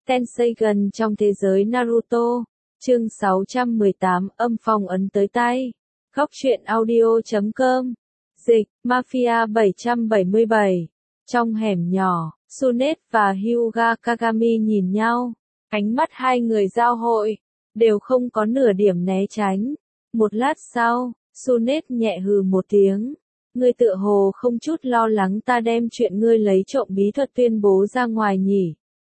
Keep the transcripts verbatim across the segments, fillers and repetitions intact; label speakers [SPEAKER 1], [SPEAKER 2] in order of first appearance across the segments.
[SPEAKER 1] Tenseigan trong thế giới Naruto. Chương sáu trăm mười tám, âm phong ấn tới tay. Góc truyện audio chấm com. Dịch, Mafia bảy trăm bảy mươi bảy. Trong hẻm nhỏ, Tsunade và Hyuga Kagami nhìn nhau. Ánh mắt hai người giao hội, đều không có nửa điểm né tránh. Một lát sau, Tsunade nhẹ hừ một tiếng. Ngươi tựa hồ không chút lo lắng ta đem chuyện ngươi lấy trộm bí thuật tuyên bố ra ngoài nhỉ.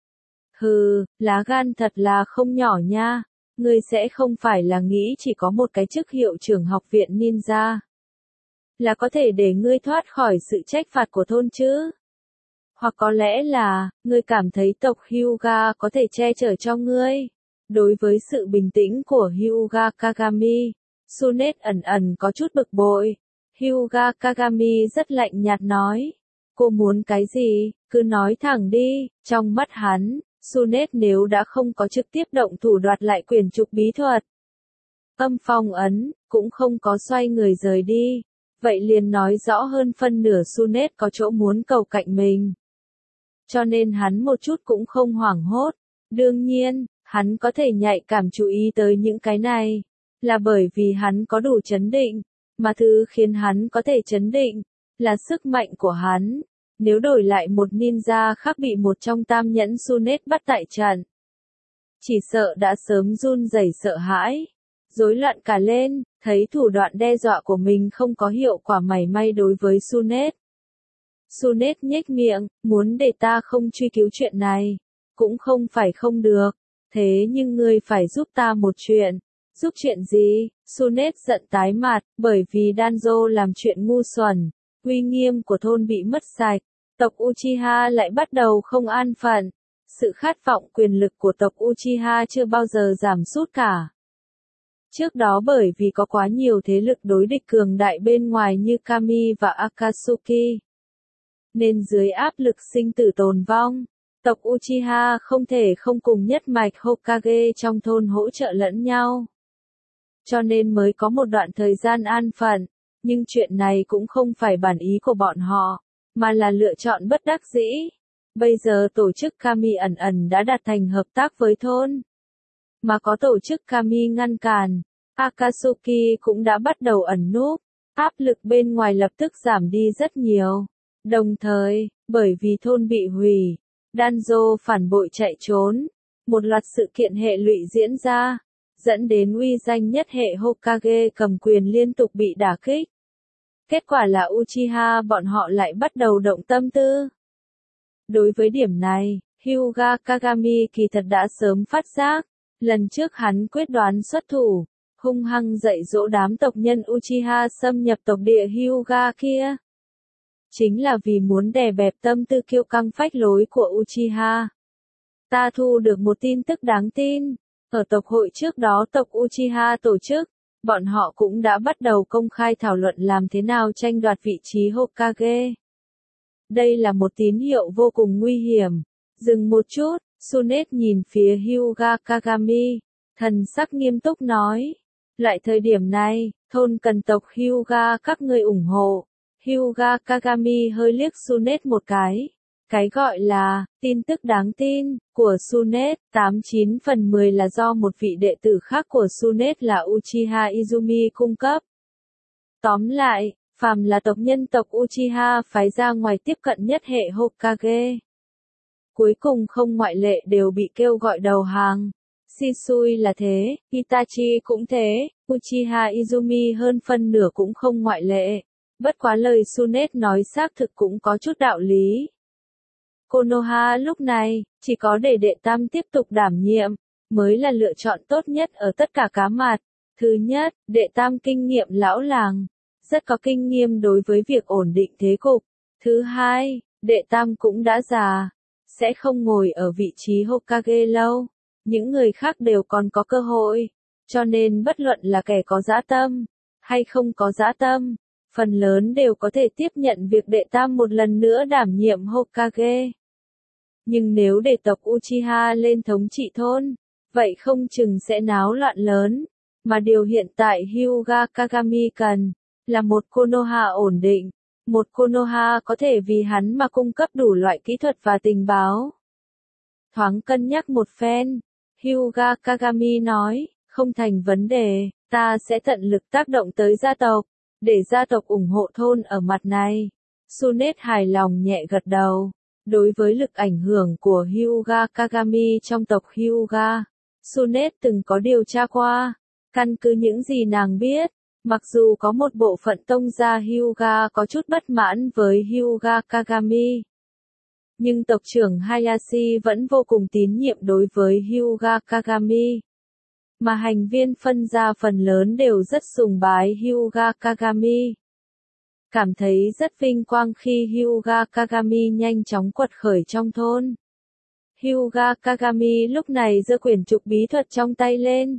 [SPEAKER 1] Hừ, lá gan thật là không nhỏ nha. Ngươi sẽ không phải là nghĩ chỉ có một cái chức hiệu trưởng học viện ninja là có thể để ngươi thoát khỏi sự trách phạt của thôn chứ? Hoặc có lẽ là, ngươi cảm thấy tộc Hyuga có thể che chở cho ngươi. Đối với sự bình tĩnh của Hyuga Kagami, Tsunade ẩn ẩn có chút bực bội. Hyuga Kagami rất lạnh nhạt nói. Cô muốn cái gì, cứ nói thẳng đi. Trong mắt hắn, Tsunade nếu đã không có trực tiếp động thủ đoạt lại quyển trục bí thuật, âm phong ấn, cũng không có xoay người rời đi. Vậy liền nói rõ hơn phân nửa Tsunade có chỗ muốn cầu cạnh mình. Cho nên hắn một chút cũng không hoảng hốt. Đương nhiên, hắn có thể nhạy cảm chú ý tới những cái này, là bởi vì hắn có đủ chấn định, mà thứ khiến hắn có thể chấn định, là sức mạnh của hắn. Nếu đổi lại một ninja khác bị một trong tam nhẫn Tsunade bắt tại trận, chỉ sợ đã sớm run rẩy sợ hãi, rối loạn cả lên, thấy thủ đoạn đe dọa của mình không có hiệu quả mảy may đối với Tsunade. Tsunade nhếch miệng, muốn để ta không truy cứu chuyện này, cũng không phải không được, thế nhưng ngươi phải giúp ta một chuyện. Giúp chuyện gì? Tsunade giận tái mặt, bởi vì Danzo làm chuyện ngu xuẩn, uy nghiêm của thôn bị mất sạch, tộc Uchiha lại bắt đầu không an phận. Sự khát vọng quyền lực của tộc Uchiha chưa bao giờ giảm sút cả. Trước đó bởi vì có quá nhiều thế lực đối địch cường đại bên ngoài như Kami và Akatsuki, nên dưới áp lực sinh tử tồn vong, tộc Uchiha không thể không cùng nhất mạch Hokage trong thôn hỗ trợ lẫn nhau. Cho nên mới có một đoạn thời gian an phận, nhưng chuyện này cũng không phải bản ý của bọn họ, mà là lựa chọn bất đắc dĩ. Bây giờ tổ chức Kami ẩn ẩn đã đạt thành hợp tác với thôn, mà có tổ chức Kami ngăn cản, Akatsuki cũng đã bắt đầu ẩn núp, áp lực bên ngoài lập tức giảm đi rất nhiều. Đồng thời, bởi vì thôn bị hủy, Danzo phản bội chạy trốn, một loạt sự kiện hệ lụy diễn ra, dẫn đến uy danh nhất hệ Hokage cầm quyền liên tục bị đả kích. Kết quả là Uchiha bọn họ lại bắt đầu động tâm tư. Đối với điểm này, Hyuga Kagami kỳ thật đã sớm phát giác. Lần trước hắn quyết đoán xuất thủ, hung hăng dạy dỗ đám tộc nhân Uchiha xâm nhập tộc địa Hyuga kia, chính là vì muốn đè bẹp tâm tư kiêu căng phách lối của Uchiha. Ta thu được một tin tức đáng tin. Ở tộc hội trước đó tộc Uchiha tổ chức, bọn họ cũng đã bắt đầu công khai thảo luận làm thế nào tranh đoạt vị trí Hokage. Đây là một tín hiệu vô cùng nguy hiểm. Dừng một chút, Tsunade nhìn phía Hyuga Kagami, thần sắc nghiêm túc nói. Lại thời điểm này, thôn cần tộc Hyuga các ngươi ủng hộ. Hyuga Kagami hơi liếc Tsunade một cái. Cái gọi là, tin tức đáng tin, của Tsunade, tám chín phần mười là do một vị đệ tử khác của Tsunade là Uchiha Izumi cung cấp. Tóm lại, phàm là tộc nhân tộc Uchiha phái ra ngoài tiếp cận nhất hệ Hokage, cuối cùng không ngoại lệ đều bị kêu gọi đầu hàng. Shisui là thế, Itachi cũng thế, Uchiha Izumi hơn phân nửa cũng không ngoại lệ. Bất quá lời Tsunade nói xác thực cũng có chút đạo lý. Konoha lúc này, chỉ có để đệ tam tiếp tục đảm nhiệm, mới là lựa chọn tốt nhất ở tất cả cá mặt. Thứ nhất, đệ tam kinh nghiệm lão làng, rất có kinh nghiệm đối với việc ổn định thế cục. Thứ hai, đệ tam cũng đã già, sẽ không ngồi ở vị trí Hokage lâu. Những người khác đều còn có cơ hội, cho nên bất luận là kẻ có dã tâm, hay không có dã tâm, phần lớn đều có thể tiếp nhận việc đệ tam một lần nữa đảm nhiệm Hokage. Nhưng nếu để tộc Uchiha lên thống trị thôn, vậy không chừng sẽ náo loạn lớn, mà điều hiện tại Hyuga Kagami cần, là một Konoha ổn định, một Konoha có thể vì hắn mà cung cấp đủ loại kỹ thuật và tình báo. thoáng cân nhắc một phen. Hyuga Kagami nói, không thành vấn đề, ta sẽ tận lực tác động tới gia tộc, để gia tộc ủng hộ thôn ở mặt này. Tsunet hài lòng nhẹ gật đầu. Đối với lực ảnh hưởng của Hyuga Kagami trong tộc Hyuga, Tsunet từng có điều tra qua. Căn cứ những gì nàng biết, mặc dù có một bộ phận tông gia Hyuga có chút bất mãn với Hyuga Kagami, nhưng tộc trưởng Hayashi vẫn vô cùng tín nhiệm đối với Hyuga Kagami. Mà hành viên phân gia phần lớn đều rất sùng bái Hyuga Kagami. Cảm thấy rất vinh quang khi Hyuga Kagami nhanh chóng quật khởi trong thôn. Hyuga Kagami lúc này giơ quyển trục bí thuật trong tay lên.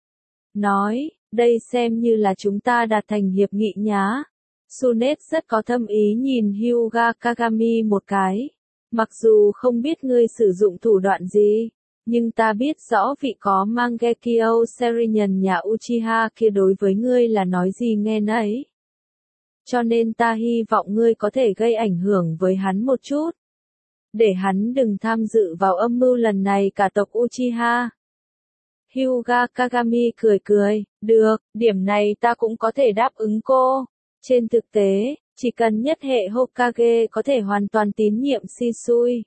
[SPEAKER 1] Nói, đây xem như là chúng ta đạt thành hiệp nghị nhá. Tsunet rất có thâm ý nhìn Hyuga Kagami một cái. Mặc dù không biết ngươi sử dụng thủ đoạn gì, nhưng ta biết rõ vị có Mangekyo Sheringan nhà Uchiha kia đối với ngươi là nói gì nghe nấy. Cho nên ta hy vọng ngươi có thể gây ảnh hưởng với hắn một chút. Để hắn đừng tham dự vào âm mưu lần này cả tộc Uchiha. Hyuga Kagami cười cười, được, điểm này ta cũng có thể đáp ứng cô. Trên thực tế, chỉ cần nhất hệ Hokage có thể hoàn toàn tín nhiệm Shisui,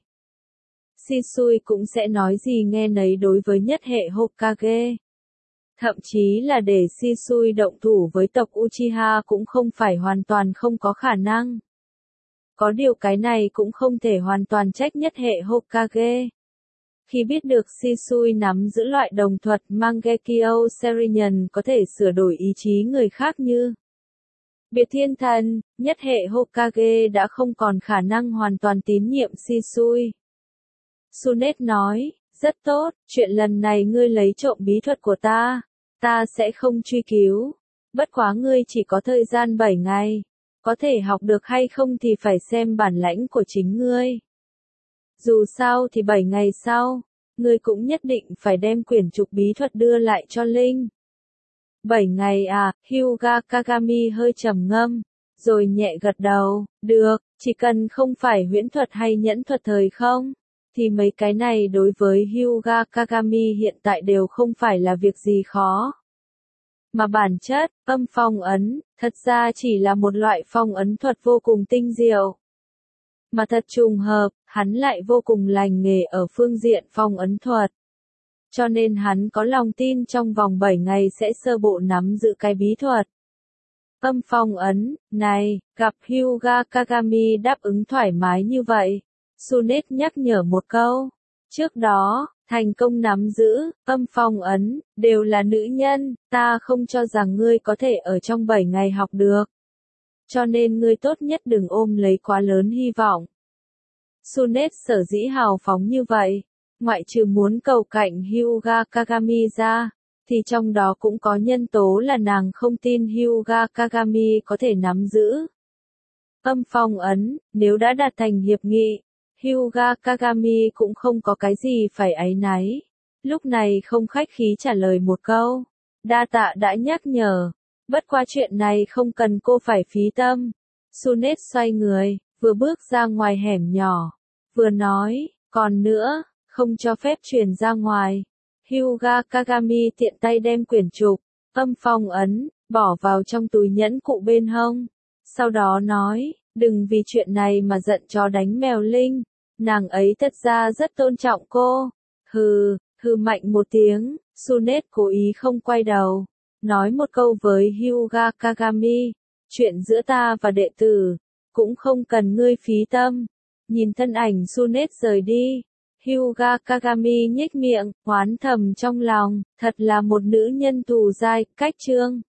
[SPEAKER 1] Shisui cũng sẽ nói gì nghe nấy đối với nhất hệ Hokage. Thậm chí là để Shisui động thủ với tộc Uchiha cũng không phải hoàn toàn không có khả năng. Có điều cái này cũng không thể hoàn toàn trách nhất hệ Hokage. Khi biết được Shisui nắm giữ loại đồng thuật Mangekyo Sheringan có thể sửa đổi ý chí người khác như Biệt Thiên Thần, nhất hệ Hokage đã không còn khả năng hoàn toàn tín nhiệm Shisui. Tsunet nói, rất tốt, chuyện lần này ngươi lấy trộm bí thuật của ta, ta sẽ không truy cứu. Bất quá ngươi chỉ có thời gian bảy ngày, có thể học được hay không thì phải xem bản lãnh của chính ngươi. Dù sao thì bảy ngày sau, ngươi cũng nhất định phải đem quyển trục bí thuật đưa lại cho Linh. bảy ngày à, Hyuga Kagami hơi trầm ngâm, rồi nhẹ gật đầu, được, chỉ cần không phải huyễn thuật hay nhẫn thuật thời không, thì mấy cái này đối với Hyuga Kagami hiện tại đều không phải là việc gì khó. Mà bản chất, âm phong ấn, thật ra chỉ là một loại phong ấn thuật vô cùng tinh diệu. Mà thật trùng hợp, hắn lại vô cùng lành nghề ở phương diện phong ấn thuật. Cho nên hắn có lòng tin trong vòng bảy ngày sẽ sơ bộ nắm giữ cái bí thuật. Âm phong ấn, này, gặp Hyuga Kagami đáp ứng thoải mái như vậy. Tsunet nhắc nhở một câu. Trước đó, thành công nắm giữ, âm phong ấn, đều là nữ nhân, ta không cho rằng ngươi có thể ở trong bảy ngày học được. Cho nên ngươi tốt nhất đừng ôm lấy quá lớn hy vọng. Tsunet sở dĩ hào phóng như vậy, ngoại trừ muốn cầu cạnh Hyuga Kagami ra, thì trong đó cũng có nhân tố là nàng không tin Hyuga Kagami có thể nắm giữ âm phong ấn. Nếu đã đạt thành hiệp nghị, Hyuga Kagami cũng không có cái gì phải áy náy. Lúc này không khách khí trả lời một câu, đa tạ đã nhắc nhở, bất qua chuyện này không cần cô phải phí tâm. Tsunet xoay người, vừa bước ra ngoài hẻm nhỏ, vừa nói, còn nữa, không cho phép truyền ra ngoài. Hyuga Kagami tiện tay đem quyển trục, âm phong ấn, bỏ vào trong túi nhẫn cụ bên hông. Sau đó nói, đừng vì chuyện này mà giận chó đánh mèo Linh, nàng ấy thật ra rất tôn trọng cô. Hừ, hừ mạnh một tiếng, Tsunet cố ý không quay đầu, nói một câu với Hyuga Kagami, chuyện giữa ta và đệ tử, cũng không cần ngươi phí tâm. Nhìn thân ảnh Tsunet rời đi, Hyuga Kagami nhếch miệng, oán thầm trong lòng, thật là một nữ nhân thù dai, cách chương.